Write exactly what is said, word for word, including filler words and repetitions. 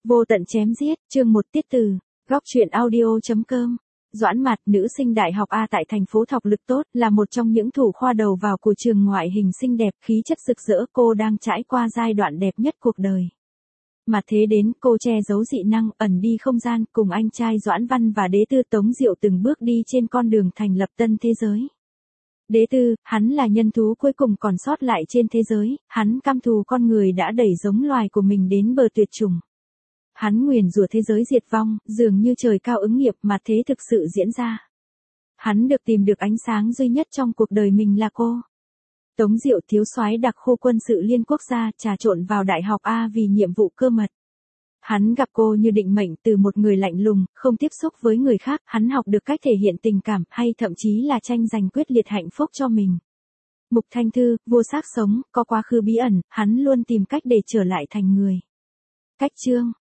Vô tận chém giết, chương một tiết từ, góc truyện audio.com. Doãn Mạt, nữ sinh đại học A tại thành phố Thọc Lực tốt, là một trong những thủ khoa đầu vào của trường, ngoại hình xinh đẹp, khí chất rực rỡ, cô đang trải qua giai đoạn đẹp nhất cuộc đời. Mà thế đến, cô che giấu dị năng, ẩn đi không gian, cùng anh trai Doãn Văn và Đế Tư Tống Diệu từng bước đi trên con đường thành lập tân thế giới. Đế Tư, hắn là nhân thú cuối cùng còn sót lại trên thế giới, hắn căm thù con người đã đẩy giống loài của mình đến bờ tuyệt chủng. Hắn nguyền rủa thế giới diệt vong, dường như trời cao ứng nghiệp mà thế thực sự diễn ra. Hắn được tìm được ánh sáng duy nhất trong cuộc đời mình là cô. Tống Diệu, thiếu soái đặc khu quân sự liên quốc gia, trà trộn vào đại học A vì nhiệm vụ cơ mật. Hắn gặp cô như định mệnh, từ một người lạnh lùng, không tiếp xúc với người khác, hắn học được cách thể hiện tình cảm, hay thậm chí là tranh giành quyết liệt hạnh phúc cho mình. Mục Thanh Thư, vô xác sống, có quá khứ bí ẩn, hắn luôn tìm cách để trở lại thành người. Cách chương